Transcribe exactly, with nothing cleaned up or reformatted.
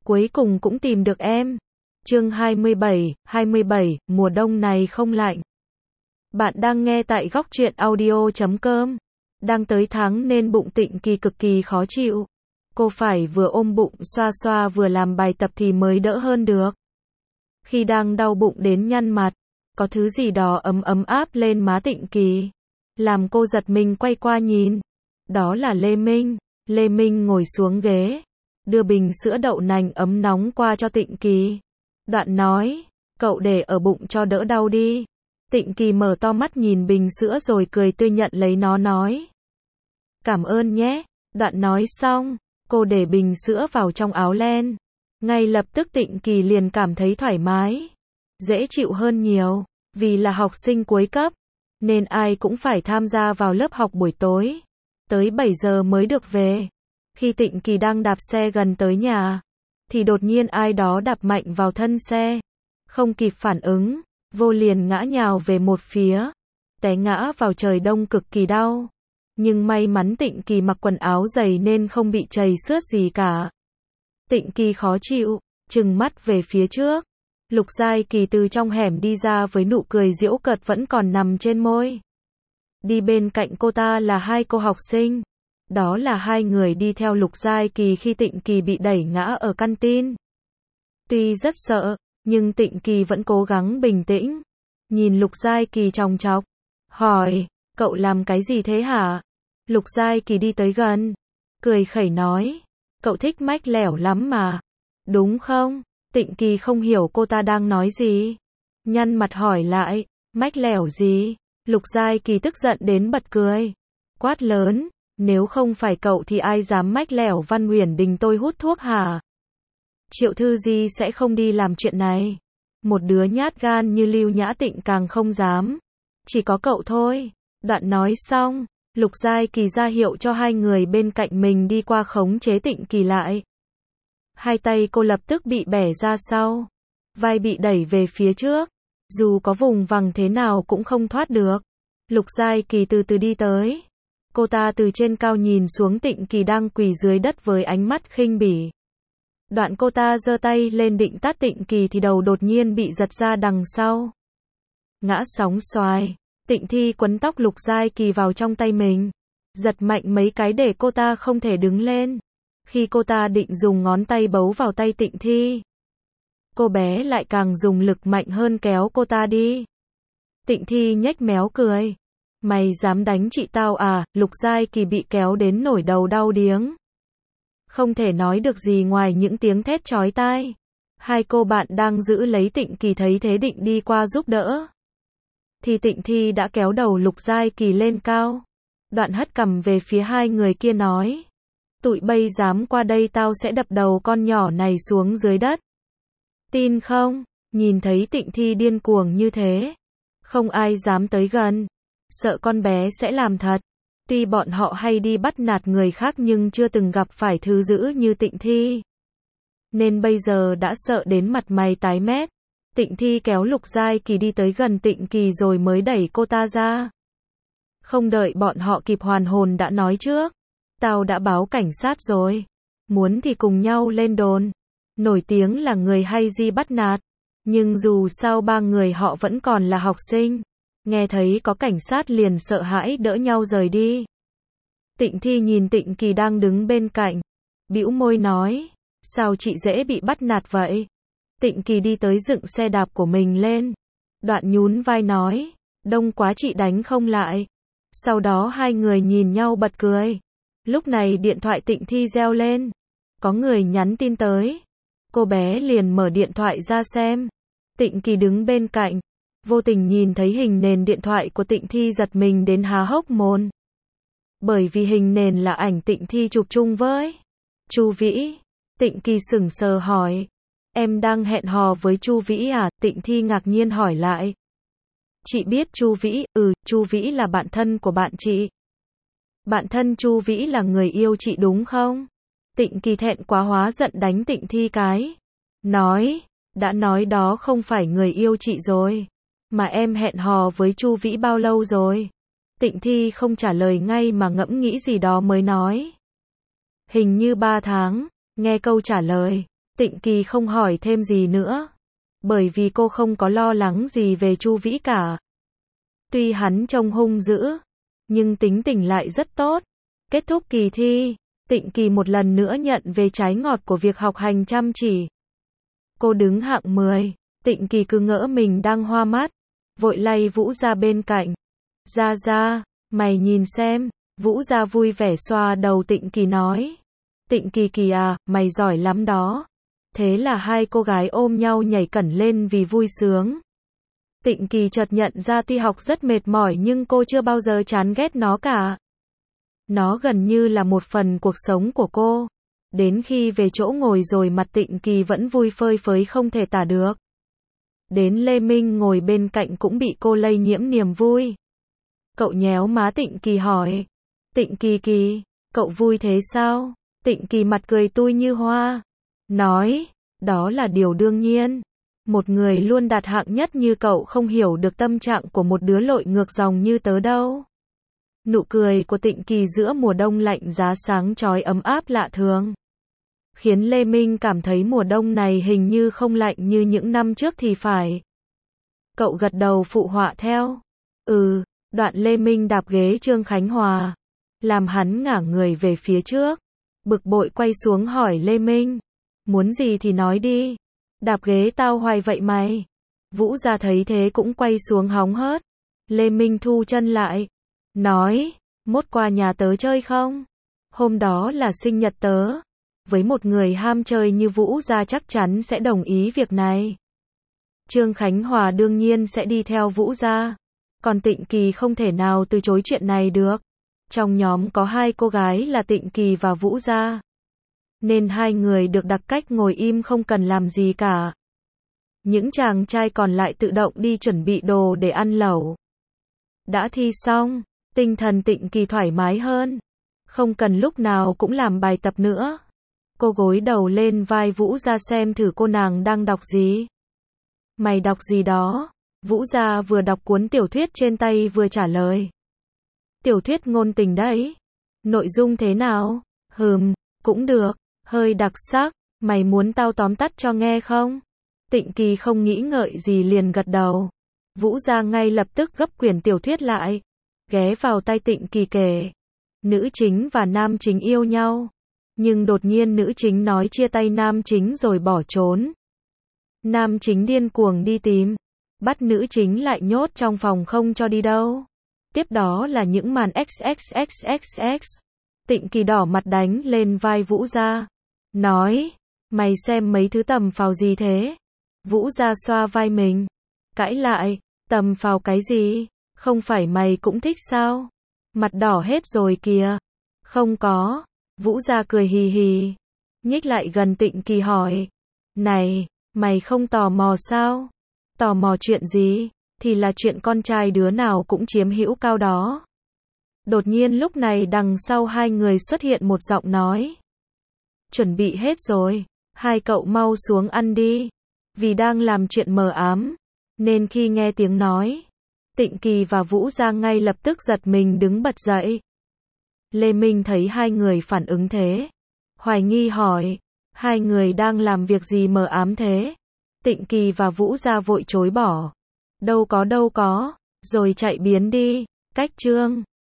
cuối cùng cũng tìm được em. Chương hai mươi bảy, hai mươi bảy, mùa đông này không lạnh. Bạn đang nghe tại góc truyện audio chấm com. Đang tới tháng nên bụng Tịnh Kỳ cực kỳ khó chịu. Cô phải vừa ôm bụng xoa xoa vừa làm bài tập thì mới đỡ hơn được. Khi đang đau bụng đến nhăn mặt, có thứ gì đó ấm ấm áp lên má Tịnh Kỳ, làm cô giật mình quay qua nhìn. Đó là Lê Minh. Lê Minh ngồi xuống ghế, đưa bình sữa đậu nành ấm nóng qua cho Tịnh Kỳ. Đoạn nói, cậu để ở bụng cho đỡ đau đi. Tịnh Kỳ mở to mắt nhìn bình sữa rồi cười tươi nhận lấy nó nói. Cảm ơn nhé. Đoạn nói xong, cô để bình sữa vào trong áo len. Ngay lập tức Tịnh Kỳ liền cảm thấy thoải mái, dễ chịu hơn nhiều. Vì là học sinh cuối cấp, nên ai cũng phải tham gia vào lớp học buổi tối. Tới bảy giờ mới được về. Khi Tịnh Kỳ đang đạp xe gần tới nhà, thì đột nhiên ai đó đạp mạnh vào thân xe. Không kịp phản ứng, vô liền ngã nhào về một phía. Té ngã vào trời đông cực kỳ đau. Nhưng may mắn Tịnh Kỳ mặc quần áo dày nên không bị trầy xước gì cả. Tịnh Kỳ khó chịu, trừng mắt về phía trước. Lục Giai Kỳ từ trong hẻm đi ra với nụ cười giễu cợt vẫn còn nằm trên môi. Đi bên cạnh cô ta là hai cô học sinh. Đó là hai người đi theo Lục Giai Kỳ khi Tịnh Kỳ bị đẩy ngã ở căn tin. Tuy rất sợ, nhưng Tịnh Kỳ vẫn cố gắng bình tĩnh. Nhìn Lục Giai Kỳ chòng chọc, hỏi, cậu làm cái gì thế hả? Lục Giai Kỳ đi tới gần, cười khẩy nói, cậu thích mách lẻo lắm mà. Đúng không? Tịnh Kỳ không hiểu cô ta đang nói gì. Nhăn mặt hỏi lại, mách lẻo gì? Lục Giai Kỳ tức giận đến bật cười. Quát lớn, nếu không phải cậu thì ai dám mách lẻo Văn Uyển Đình tôi hút thuốc hả? Triệu Thư Di sẽ không đi làm chuyện này. Một đứa nhát gan như Lưu Nhã Tịnh càng không dám. Chỉ có cậu thôi. Đoạn nói xong, Lục Giai Kỳ ra hiệu cho hai người bên cạnh mình đi qua khống chế Tịnh Kỳ lại. Hai tay cô lập tức bị bẻ ra sau. Vai bị đẩy về phía trước. Dù có vùng vằng thế nào cũng không thoát được. Lục Giai Kỳ từ từ đi tới. Cô ta từ trên cao nhìn xuống Tịnh Kỳ đang quỳ dưới đất với ánh mắt khinh bỉ. Đoạn cô ta giơ tay lên định tát Tịnh Kỳ thì đầu đột nhiên bị giật ra đằng sau. Ngã sóng xoài. Tịnh Thi quấn tóc Lục Giai Kỳ vào trong tay mình, giật mạnh mấy cái để cô ta không thể đứng lên. Khi cô ta định dùng ngón tay bấu vào tay Tịnh Thi, cô bé lại càng dùng lực mạnh hơn kéo cô ta đi. Tịnh Thi nhếch méo cười. Mày dám đánh chị tao à? Lục Giai Kỳ bị kéo đến nổi đầu đau điếng. Không thể nói được gì ngoài những tiếng thét chói tai. Hai cô bạn đang giữ lấy Tịnh Kỳ thấy thế định đi qua giúp đỡ. Thì Tịnh Thi đã kéo đầu Lục Giai Kỳ lên cao. Đoạn hất cằm về phía hai người kia nói. Tụi bây dám qua đây tao sẽ đập đầu con nhỏ này xuống dưới đất. Tin không? Nhìn thấy Tịnh Thi điên cuồng như thế, không ai dám tới gần. Sợ con bé sẽ làm thật. Tuy bọn họ hay đi bắt nạt người khác nhưng chưa từng gặp phải thứ dữ như Tịnh Thi. Nên bây giờ đã sợ đến mặt mày tái mét. Tịnh Thi kéo Lục Giai Kỳ đi tới gần Tịnh Kỳ rồi mới đẩy cô ta ra. Không đợi bọn họ kịp hoàn hồn đã nói trước. Tao đã báo cảnh sát rồi. Muốn thì cùng nhau lên đồn. Nổi tiếng là người hay di bắt nạt. Nhưng dù sao ba người họ vẫn còn là học sinh. Nghe thấy có cảnh sát liền sợ hãi đỡ nhau rời đi. Tịnh Thi nhìn Tịnh Kỳ đang đứng bên cạnh, bĩu môi nói, sao chị dễ bị bắt nạt vậy? Tịnh Kỳ đi tới dựng xe đạp của mình lên. Đoạn nhún vai nói, đông quá chị đánh không lại. Sau đó hai người nhìn nhau bật cười. Lúc này điện thoại Tịnh Thi reo lên. Có người nhắn tin tới. Cô bé liền mở điện thoại ra xem. Tịnh Kỳ đứng bên cạnh, vô tình nhìn thấy hình nền điện thoại của Tịnh Thi giật mình đến há hốc mồm. Bởi vì hình nền là ảnh Tịnh Thi chụp chung với Chu Vĩ. Tịnh Kỳ sững sờ hỏi, em đang hẹn hò với Chu Vĩ à? Tịnh Thi ngạc nhiên hỏi lại. Chị biết Chu Vĩ? Ừ, Chu Vĩ là bạn thân của bạn chị. Bạn thân Chu Vĩ là người yêu chị đúng không? Tịnh Kỳ thẹn quá hóa giận đánh Tịnh Thi cái. Nói, đã nói đó không phải người yêu chị rồi. Mà em hẹn hò với Chu Vĩ bao lâu rồi? Tịnh Thi không trả lời ngay mà ngẫm nghĩ gì đó mới nói. Hình như ba tháng. Nghe câu trả lời, Tịnh Kỳ không hỏi thêm gì nữa, bởi vì cô không có lo lắng gì về Chu Vĩ cả. Tuy hắn trông hung dữ, nhưng tính tình lại rất tốt. Kết thúc kỳ thi, Tịnh Kỳ một lần nữa nhận về trái ngọt của việc học hành chăm chỉ. Cô đứng hạng mười, Tịnh Kỳ cứ ngỡ mình đang hoa mắt, vội lay Vũ Gia bên cạnh. Gia Gia, mày nhìn xem. Vũ Gia vui vẻ xoa đầu Tịnh Kỳ nói. Tịnh Kỳ Kỳ à, mày giỏi lắm đó. Thế là hai cô gái ôm nhau nhảy cẩn lên vì vui sướng. Tịnh Kỳ chợt nhận ra tuy học rất mệt mỏi nhưng cô chưa bao giờ chán ghét nó cả. Nó gần như là một phần cuộc sống của cô. Đến khi về chỗ ngồi rồi mặt Tịnh Kỳ vẫn vui phơi phới không thể tả được. Đến Lê Minh ngồi bên cạnh cũng bị cô lây nhiễm niềm vui. Cậu nhéo má Tịnh Kỳ hỏi. Tịnh Kỳ Kỳ, cậu vui thế sao? Tịnh Kỳ mặt cười tươi như hoa. Nói, đó là điều đương nhiên. Một người luôn đạt hạng nhất như cậu không hiểu được tâm trạng của một đứa lội ngược dòng như tớ đâu. Nụ cười của Tịnh Kỳ giữa mùa đông lạnh giá sáng chói ấm áp lạ thường. Khiến Lê Minh cảm thấy mùa đông này hình như không lạnh như những năm trước thì phải. Cậu gật đầu phụ họa theo. Ừ, đoạn Lê Minh đạp ghế Trương Khánh Hòa, làm hắn ngả người về phía trước. Bực bội quay xuống hỏi Lê Minh. Muốn gì thì nói đi. Đạp ghế tao hoài vậy mày. Vũ Gia thấy thế cũng quay xuống hóng hớt. Lê Minh thu chân lại. Nói, mốt qua nhà tớ chơi không? Hôm đó là sinh nhật tớ. Với một người ham chơi như Vũ Gia chắc chắn sẽ đồng ý việc này. Trương Khánh Hòa đương nhiên sẽ đi theo Vũ Gia. Còn Tịnh Kỳ không thể nào từ chối chuyện này được. Trong nhóm có hai cô gái là Tịnh Kỳ và Vũ Gia. Nên hai người được đặt cách ngồi im không cần làm gì cả. Những chàng trai còn lại tự động đi chuẩn bị đồ để ăn lẩu. Đã thi xong, tinh thần Tịnh Kỳ thoải mái hơn. Không cần lúc nào cũng làm bài tập nữa. Cô gối đầu lên vai Vũ Gia xem thử cô nàng đang đọc gì. Mày đọc gì đó? Vũ Gia vừa đọc cuốn tiểu thuyết trên tay vừa trả lời. Tiểu thuyết ngôn tình đấy. Nội dung thế nào? Hừm, cũng được, hơi đặc sắc. Mày muốn tao tóm tắt cho nghe không? Tịnh Kỳ không nghĩ ngợi gì liền gật đầu. Vũ Gia ngay lập tức gấp quyển tiểu thuyết lại, ghé vào tai Tịnh Kỳ kể. Nữ chính và nam chính yêu nhau. Nhưng đột nhiên nữ chính nói chia tay nam chính rồi bỏ trốn. Nam chính điên cuồng đi tìm. Bắt nữ chính lại nhốt trong phòng không cho đi đâu. Tiếp đó là những màn xxxxx. Tịnh Kỳ đỏ mặt đánh lên vai Vũ Gia. Nói, mày xem mấy thứ tầm phào gì thế? Vũ Gia xoa vai mình. Cãi lại, tầm phào cái gì? Không phải mày cũng thích sao? Mặt đỏ hết rồi kìa. Không có. Vũ Gia cười hì hì. Nhích lại gần Tịnh Kỳ hỏi. Này, mày không tò mò sao? Tò mò chuyện gì? Thì là chuyện con trai đứa nào cũng chiếm hữu cao đó. Đột nhiên lúc này đằng sau hai người xuất hiện một giọng nói. Chuẩn bị hết rồi, hai cậu mau xuống ăn đi. Vì đang làm chuyện mờ ám, nên khi nghe tiếng nói, Tịnh Kỳ và Vũ Gia ngay lập tức giật mình đứng bật dậy. Lê Minh thấy hai người phản ứng thế, hoài nghi hỏi, hai người đang làm việc gì mờ ám thế? Tịnh Kỳ và Vũ Gia vội chối bỏ. Đâu có đâu có, rồi chạy biến đi, cách chương.